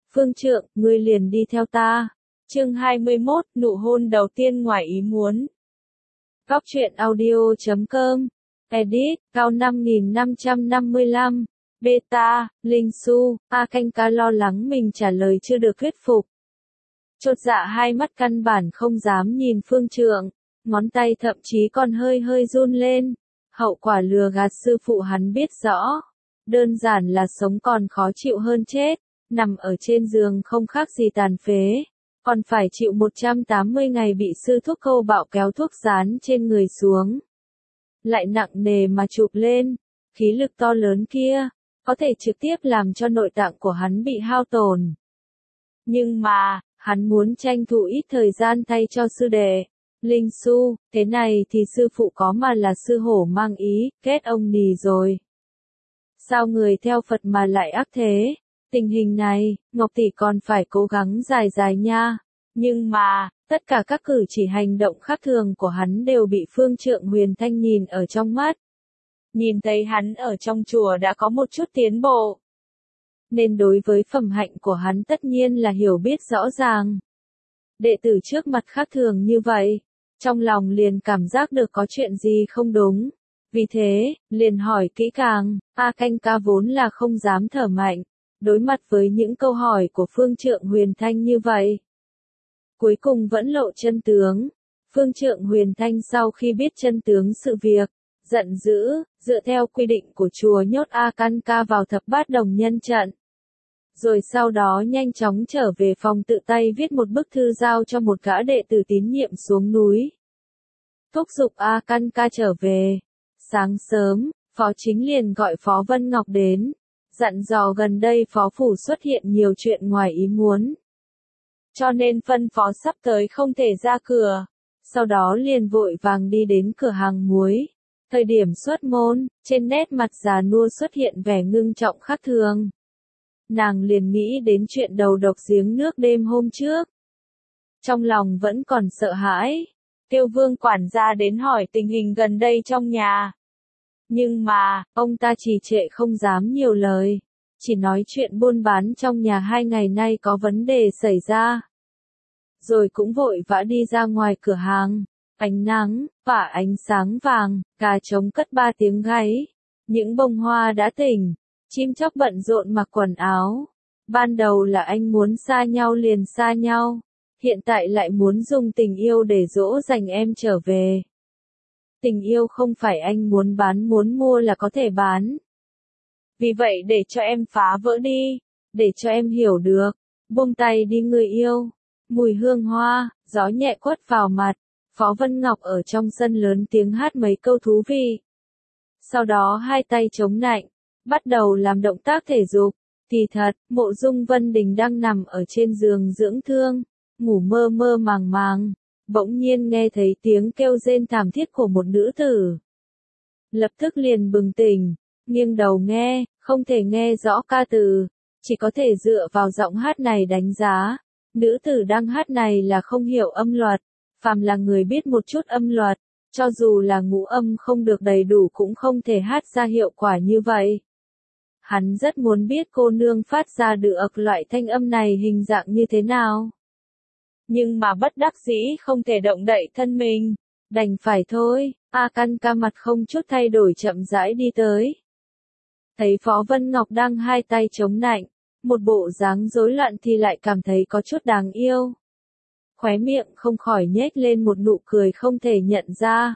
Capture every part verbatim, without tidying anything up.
Phương Trượng, ngươi liền đi theo ta. Chương hai mươi mốt, nụ hôn đầu tiên ngoài ý muốn. Góc truyện audio chấm com. Edit, cao năm nghìn năm trăm năm mươi lăm. Beta, Linh Su, A Canh Ca lo lắng mình trả lời chưa được thuyết phục. Chột dạ hai mắt căn bản không dám nhìn Phương Trượng, ngón tay thậm chí còn hơi hơi run lên. Hậu quả lừa gạt sư phụ hắn biết rõ. Đơn giản là sống còn khó chịu hơn chết, nằm ở trên giường không khác gì tàn phế, còn phải chịu một trăm tám mươi ngày bị sư thuốc câu bạo kéo thuốc dán trên người xuống. Lại nặng nề mà chụp lên, khí lực to lớn kia, có thể trực tiếp làm cho nội tạng của hắn bị hao tổn. Nhưng mà, hắn muốn tranh thủ ít thời gian thay cho sư đệ. Linh Su, thế này thì sư phụ có mà là sư hổ mang ý, kết ông nì rồi. Sao người theo Phật mà lại ác thế? Tình hình này, Ngọc Tỷ còn phải cố gắng dài dài nha. Nhưng mà, tất cả các cử chỉ hành động khác thường của hắn đều bị Phương Trượng Huyền Thanh nhìn ở trong mắt. Nhìn thấy hắn ở trong chùa đã có một chút tiến bộ. Nên đối với phẩm hạnh của hắn tất nhiên là hiểu biết rõ ràng. Đệ tử trước mặt khác thường như vậy, trong lòng liền cảm giác được có chuyện gì không đúng. Vì thế, liền hỏi kỹ càng, A Canh Ca vốn là không dám thở mạnh, đối mặt với những câu hỏi của Phương Trượng Huyền Thanh như vậy. Cuối cùng vẫn lộ chân tướng. Phương Trượng Huyền Thanh sau khi biết chân tướng sự việc, giận dữ, dựa theo quy định của chùa nhốt A Canh Ca vào thập bát đồng nhân trận. Rồi sau đó nhanh chóng trở về phòng tự tay viết một bức thư giao cho một gã đệ tử tín nhiệm xuống núi. Thúc giục A Canh Ca trở về. Sáng sớm, Phó Chính liền gọi Phó Vân Ngọc đến, dặn dò gần đây Phó Phủ xuất hiện nhiều chuyện ngoài ý muốn. Cho nên phân phó sắp tới không thể ra cửa, sau đó liền vội vàng đi đến cửa hàng muối. Thời điểm xuất môn, trên nét mặt già nua xuất hiện vẻ ngưng trọng khác thường. Nàng liền nghĩ đến chuyện đầu độc giếng nước đêm hôm trước. Trong lòng vẫn còn sợ hãi, kêu Vương quản gia đến hỏi tình hình gần đây trong nhà. Nhưng mà, ông ta trì trệ không dám nhiều lời, chỉ nói chuyện buôn bán trong nhà hai ngày nay có vấn đề xảy ra. Rồi cũng vội vã đi ra ngoài cửa hàng, ánh nắng, và ánh sáng vàng, gà trống cất ba tiếng gáy. Những bông hoa đã tỉnh, chim chóc bận rộn mặc quần áo. Ban đầu là anh muốn xa nhau liền xa nhau, hiện tại lại muốn dùng tình yêu để dỗ dành em trở về. Tình yêu không phải anh muốn bán muốn mua là có thể bán. Vì vậy để cho em phá vỡ đi, để cho em hiểu được, buông tay đi người yêu. Mùi hương hoa, gió nhẹ quất vào mặt, Phó Vân Ngọc ở trong sân lớn tiếng hát mấy câu thú vị. Sau đó hai tay chống nạnh, bắt đầu làm động tác thể dục. Thì thật, Mộ Dung Vân Đình đang nằm ở trên giường dưỡng thương, ngủ mơ mơ màng màng. Bỗng nhiên nghe thấy tiếng kêu rên thảm thiết của một nữ tử. Lập tức liền bừng tỉnh, nghiêng đầu nghe, không thể nghe rõ ca từ, chỉ có thể dựa vào giọng hát này đánh giá. Nữ tử đang hát này là không hiểu âm luật, phàm là người biết một chút âm luật, cho dù là ngũ âm không được đầy đủ cũng không thể hát ra hiệu quả như vậy. Hắn rất muốn biết cô nương phát ra được loại thanh âm này hình dạng như thế nào. Nhưng mà bất đắc dĩ không thể động đậy thân mình, đành phải thôi. A Canh Ca mặt không chút thay đổi chậm rãi đi tới. Thấy Phó Vân Ngọc đang hai tay chống nạnh, một bộ dáng rối loạn thì lại cảm thấy có chút đáng yêu. Khóe miệng không khỏi nhếch lên một nụ cười không thể nhận ra.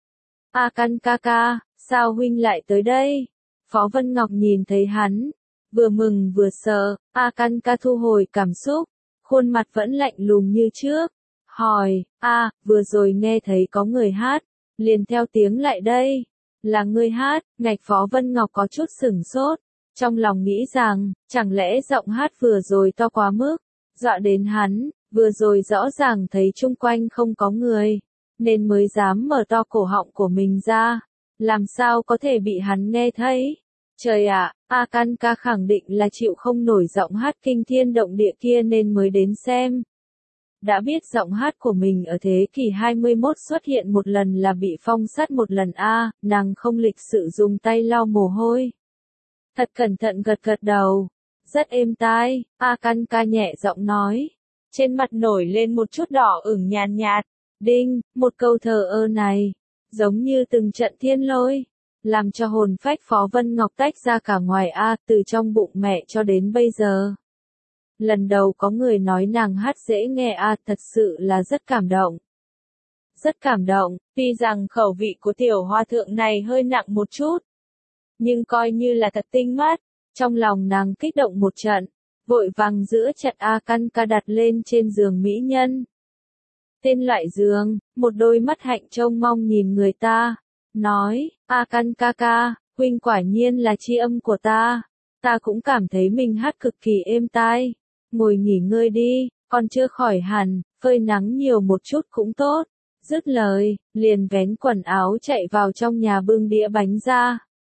A Canh Ca ca, sao huynh lại tới đây? Phó Vân Ngọc nhìn thấy hắn, vừa mừng vừa sợ. A Canh Ca thu hồi cảm xúc, khuôn mặt vẫn lạnh lùng như trước, hỏi, a, vừa rồi nghe thấy có người hát, liền theo tiếng lại đây, là người hát. Ngạch Phó Vân Ngọc có chút sửng sốt, trong lòng nghĩ rằng, chẳng lẽ giọng hát vừa rồi to quá mức, dọa đến hắn, vừa rồi rõ ràng thấy chung quanh không có người, nên mới dám mở to cổ họng của mình ra, làm sao có thể bị hắn nghe thấy. Trời ạ, A Canh Ca khẳng định là chịu không nổi giọng hát kinh thiên động địa kia nên mới đến xem. Đã biết giọng hát của mình ở thế kỷ hai mươi mốt xuất hiện một lần là bị phong sát một lần a, nàng không lịch sự dùng tay lau mồ hôi. Thật cẩn thận gật gật đầu. Rất êm tai, Akanka nhẹ giọng nói. Trên mặt nổi lên một chút đỏ ửng nhàn nhạt. Đinh, một câu thờ ơ này, giống như từng trận thiên lôi, làm cho hồn phách Phó Vân Ngọc tách ra cả ngoài A, từ trong bụng mẹ cho đến bây giờ. Lần đầu có người nói nàng hát dễ nghe A, thật sự là rất cảm động. Rất cảm động, tuy rằng khẩu vị của tiểu hòa thượng này hơi nặng một chút, nhưng coi như là thật tinh mắt, trong lòng nàng kích động một trận, vội vàng giữa chặt Akanka đặt lên trên giường mỹ nhân. Tên loại giường, một đôi mắt hạnh trông mong nhìn người ta, nói, Akanka ca, huynh quả nhiên là tri âm của ta, ta cũng cảm thấy mình hát cực kỳ êm tai, ngồi nghỉ ngơi đi, còn chưa khỏi hẳn, phơi nắng nhiều một chút cũng tốt. Dứt lời, liền vén quần áo chạy vào trong nhà bưng đĩa bánh ra.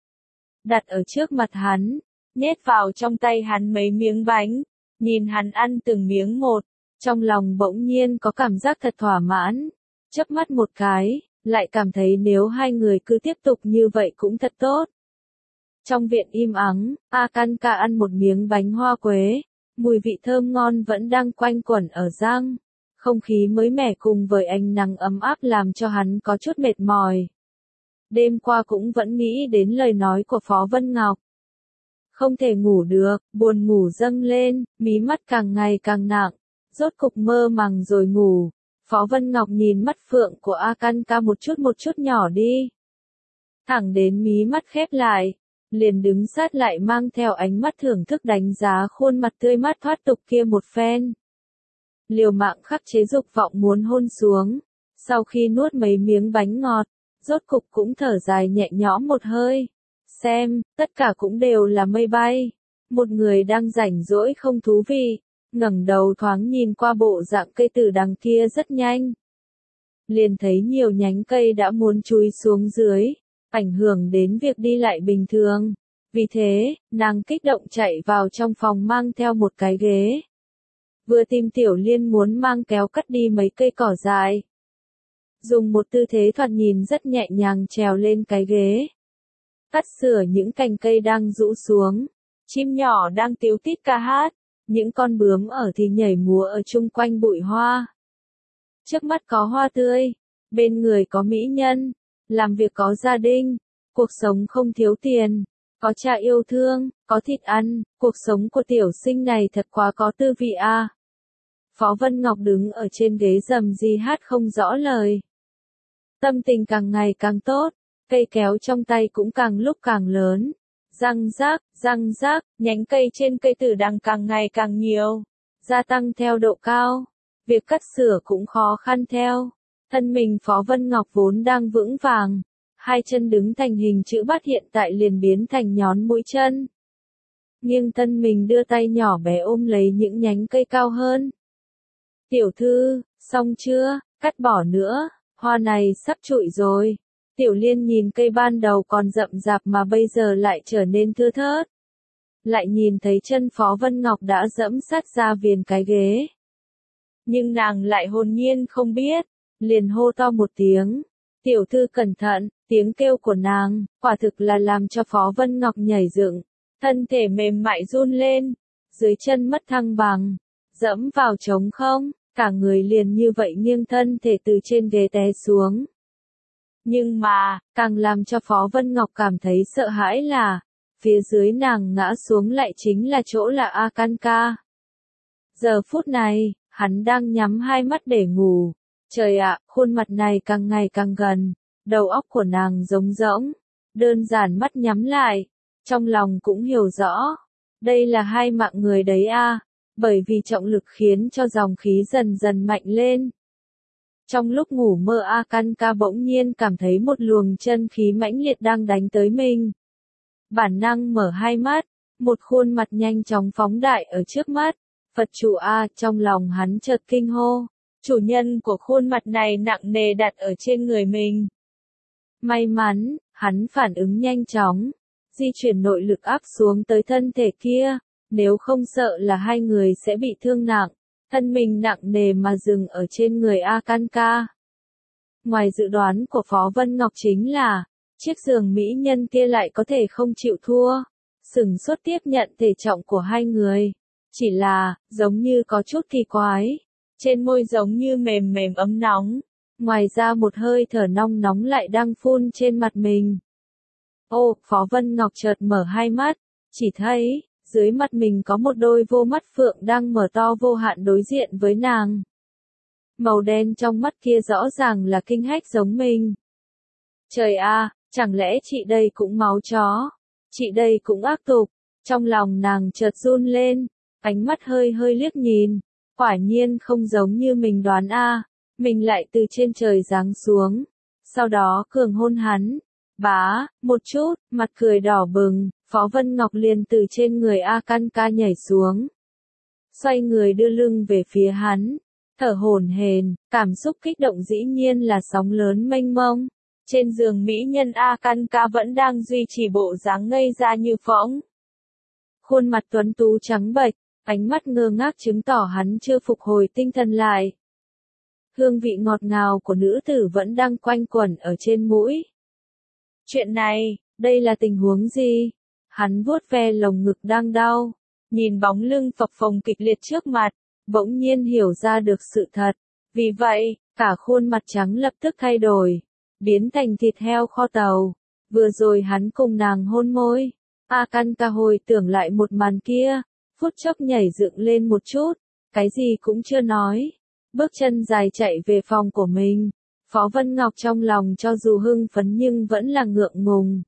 Đặt ở trước mặt hắn, nhét vào trong tay hắn mấy miếng bánh, nhìn hắn ăn từng miếng một, trong lòng bỗng nhiên có cảm giác thật thỏa mãn. Chớp mắt một cái, lại cảm thấy nếu hai người cứ tiếp tục như vậy cũng thật tốt. Trong viện im ắng, Akanka ăn một miếng bánh hoa quế, mùi vị thơm ngon vẫn đang quanh quẩn ở răng. Không khí mới mẻ cùng với ánh nắng ấm áp làm cho hắn có chút mệt mỏi. Đêm qua cũng vẫn nghĩ đến lời nói của Phó Vân Ngọc. Không thể ngủ được, buồn ngủ dâng lên, mí mắt càng ngày càng nặng, rốt cục mơ màng rồi ngủ. Phó Vân Ngọc nhìn mắt phượng của Akanka một chút một chút nhỏ đi. Thẳng đến mí mắt khép lại, liền đứng sát lại mang theo ánh mắt thưởng thức đánh giá khuôn mặt tươi mát thoát tục kia một phen. Liều mạng khắc chế dục vọng muốn hôn xuống, sau khi nuốt mấy miếng bánh ngọt, rốt cục cũng thở dài nhẹ nhõm một hơi. Xem, tất cả cũng đều là mây bay. Một người đang rảnh rỗi không thú vị, ngẩng đầu thoáng nhìn qua bộ dạng cây tử đằng kia rất nhanh. Liền thấy nhiều nhánh cây đã muốn chúi xuống dưới, ảnh hưởng đến việc đi lại bình thường. Vì thế, nàng kích động chạy vào trong phòng mang theo một cái ghế. Vừa tìm Tiểu Liên muốn mang kéo cắt đi mấy cây cỏ dài. Dùng một tư thế thoạt nhìn rất nhẹ nhàng trèo lên cái ghế. Cắt sửa những cành cây đang rũ xuống. Chim nhỏ đang tíu tít ca hát. Những con bướm ở thì nhảy múa ở chung quanh bụi hoa. Trước mắt có hoa tươi. Bên người có mỹ nhân. Làm việc có gia đình. Cuộc sống không thiếu tiền. Có cha yêu thương, có thịt ăn. Cuộc sống của tiểu sinh này thật quá có tư vị a. Phó Vân Ngọc đứng ở trên ghế rầm gì hát không rõ lời. Tâm tình càng ngày càng tốt, cây kéo trong tay cũng càng lúc càng lớn. Răng rác, răng rác, nhánh cây trên cây tử đằng càng ngày càng nhiều, gia tăng theo độ cao. Việc cắt sửa cũng khó khăn theo. Thân mình Phó Vân Ngọc vốn đang vững vàng, hai chân đứng thành hình chữ bát hiện tại liền biến thành nhón mũi chân. Nghiêng thân mình đưa tay nhỏ bé ôm lấy những nhánh cây cao hơn. Tiểu thư, xong chưa, cắt bỏ nữa, hoa này sắp trụi rồi. Tiểu Liên nhìn cây ban đầu còn rậm rạp mà bây giờ lại trở nên thưa thớt. Lại nhìn thấy chân Phó Vân Ngọc đã dẫm sát ra viền cái ghế. Nhưng nàng lại hồn nhiên không biết, liền hô to một tiếng. Tiểu thư cẩn thận, tiếng kêu của nàng, quả thực là làm cho Phó Vân Ngọc nhảy dựng, thân thể mềm mại run lên, dưới chân mất thăng bằng, dẫm vào trống không, cả người liền như vậy nghiêng thân thể từ trên ghế té xuống. Nhưng mà, càng làm cho Phó Vân Ngọc cảm thấy sợ hãi là, phía dưới nàng ngã xuống lại chính là chỗ là Akanka. Giờ phút này, hắn đang nhắm hai mắt để ngủ. Trời ạ, khuôn mặt này càng ngày càng gần, đầu óc của nàng trống rỗng, đơn giản mắt nhắm lại, trong lòng cũng hiểu rõ, đây là hai mạng người đấy a, bởi vì trọng lực khiến cho dòng khí dần dần mạnh lên. Trong lúc ngủ mơ Akanka bỗng nhiên cảm thấy một luồng chân khí mãnh liệt đang đánh tới mình. Bản năng mở hai mắt, một khuôn mặt nhanh chóng phóng đại ở trước mắt, Phật chủ a, trong lòng hắn chợt kinh hô. Chủ nhân của khuôn mặt này nặng nề đặt ở trên người mình. May mắn, hắn phản ứng nhanh chóng, di chuyển nội lực áp xuống tới thân thể kia, nếu không sợ là hai người sẽ bị thương nặng, thân mình nặng nề mà dừng ở trên người Akanka. Ngoài dự đoán của Phó Vân Ngọc chính là, chiếc giường mỹ nhân kia lại có thể không chịu thua, sửng sốt tiếp nhận thể trọng của hai người. Chỉ là, giống như có chút kỳ quái. Trên môi giống như mềm mềm ấm nóng. Ngoài ra một hơi thở nóng nóng lại đang phun trên mặt mình. Ô, Phó Vân Ngọc chợt mở hai mắt. Chỉ thấy, dưới mặt mình có một đôi vô mắt phượng đang mở to vô hạn đối diện với nàng. Màu đen trong mắt kia rõ ràng là kinh hách giống mình. Trời a, chẳng lẽ chị đây cũng máu chó? Chị đây cũng ác tục. Trong lòng nàng chợt run lên, ánh mắt hơi hơi liếc nhìn. Quả nhiên không giống như mình đoán a, mình lại từ trên trời giáng xuống. Sau đó cường hôn hắn. Bá, một chút, mặt cười đỏ bừng, Phó Vân Ngọc liền từ trên người A Can Ca nhảy xuống. Xoay người đưa lưng về phía hắn, thở hổn hển, cảm xúc kích động dĩ nhiên là sóng lớn mênh mông. Trên giường mỹ nhân A Can Ca vẫn đang duy trì bộ dáng ngây ra như phỗng. Khuôn mặt tuấn tú trắng bệch, ánh mắt ngơ ngác chứng tỏ hắn chưa phục hồi tinh thần lại. Hương vị ngọt ngào của nữ tử vẫn đang quanh quẩn ở trên mũi. Chuyện này, đây là tình huống gì? Hắn vuốt ve lồng ngực đang đau, nhìn bóng lưng phập phồng kịch liệt trước mặt, bỗng nhiên hiểu ra được sự thật. Vì vậy, cả khuôn mặt trắng lập tức thay đổi, biến thành thịt heo kho tàu. Vừa rồi hắn cùng nàng hôn môi. A Can Ca hồi tưởng lại một màn kia, phút chốc nhảy dựng lên một chút, cái gì cũng chưa nói. Bước chân dài chạy về phòng của mình. Phó Vân Ngọc trong lòng cho dù hưng phấn nhưng vẫn là ngượng ngùng.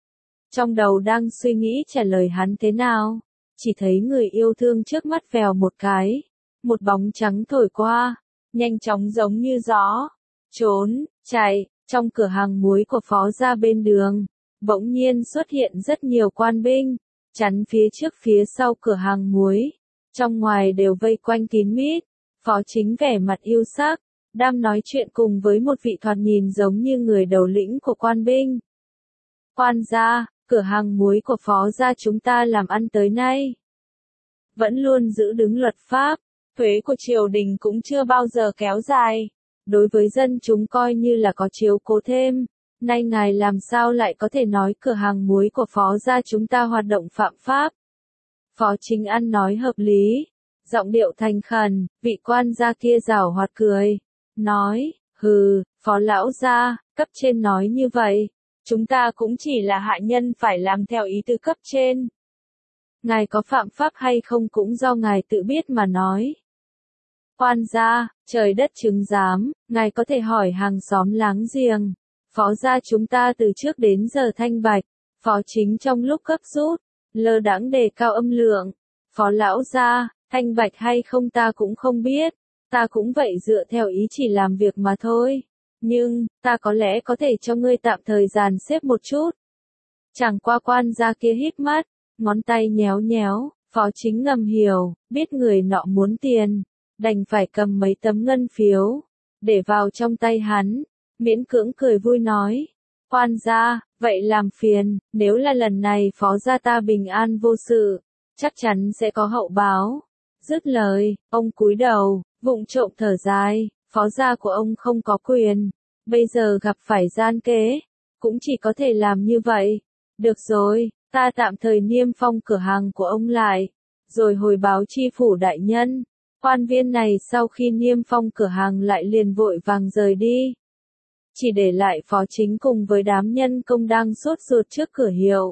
Trong đầu đang suy nghĩ trả lời hắn thế nào, chỉ thấy người yêu thương trước mắt vèo một cái, một bóng trắng thổi qua, nhanh chóng giống như gió, trốn, chạy, trong cửa hàng muối của Phó gia bên đường, bỗng nhiên xuất hiện rất nhiều quan binh, chắn phía trước phía sau cửa hàng muối, trong ngoài đều vây quanh kín mít. Phó Chính vẻ mặt yêu sắc, đang nói chuyện cùng với một vị thoạt nhìn giống như người đầu lĩnh của quan binh. Quan gia, cửa hàng muối của Phó gia chúng ta làm ăn tới nay vẫn luôn giữ đứng luật pháp, thuế của triều đình cũng chưa bao giờ kéo dài, đối với dân chúng coi như là có chiếu cố thêm. Nay ngài làm sao lại có thể nói cửa hàng muối của Phó gia chúng ta hoạt động phạm pháp? Phó Chính ăn nói hợp lý, giọng điệu thành khẩn, vị quan gia kia giảo hoạt cười, nói, hừ, Phó lão gia, cấp trên nói như vậy, chúng ta cũng chỉ là hạ nhân phải làm theo ý tư cấp trên. Ngài có phạm pháp hay không cũng do ngài tự biết mà nói. Quan gia, trời đất chứng giám, ngài có thể hỏi hàng xóm láng giềng. Phó gia chúng ta từ trước đến giờ thanh bạch. Phó Chính trong lúc gấp rút, lơ đãng đề cao âm lượng. Phó lão gia, thanh bạch hay không ta cũng không biết, ta cũng vậy dựa theo ý chỉ làm việc mà thôi. Nhưng, ta có lẽ có thể cho ngươi tạm thời dàn xếp một chút. Chẳng qua quan gia kia híp mắt, ngón tay nhéo nhéo, Phó Chính ngầm hiểu, biết người nọ muốn tiền, đành phải cầm mấy tấm ngân phiếu, để vào trong tay hắn, miễn cưỡng cười vui nói. Quan gia, vậy làm phiền, nếu là lần này Phó gia ta bình an vô sự, chắc chắn sẽ có hậu báo. Dứt lời, ông cúi đầu, vụng trộm thở dài, Phó gia của ông không có quyền, bây giờ gặp phải gian kế, cũng chỉ có thể làm như vậy. Được rồi, ta tạm thời niêm phong cửa hàng của ông lại, rồi hồi báo chi phủ đại nhân. Quan viên này sau khi niêm phong cửa hàng lại liền vội vàng rời đi, chỉ để lại Phó Chính cùng với đám nhân công đang sốt ruột trước cửa hiệu.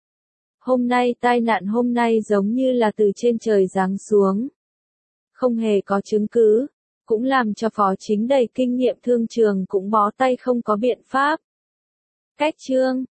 Hôm nay tai nạn hôm nay giống như là từ trên trời giáng xuống. Không hề có chứng cứ, cũng làm cho Phó Chính đầy kinh nghiệm thương trường cũng bó tay không có biện pháp. Cách chương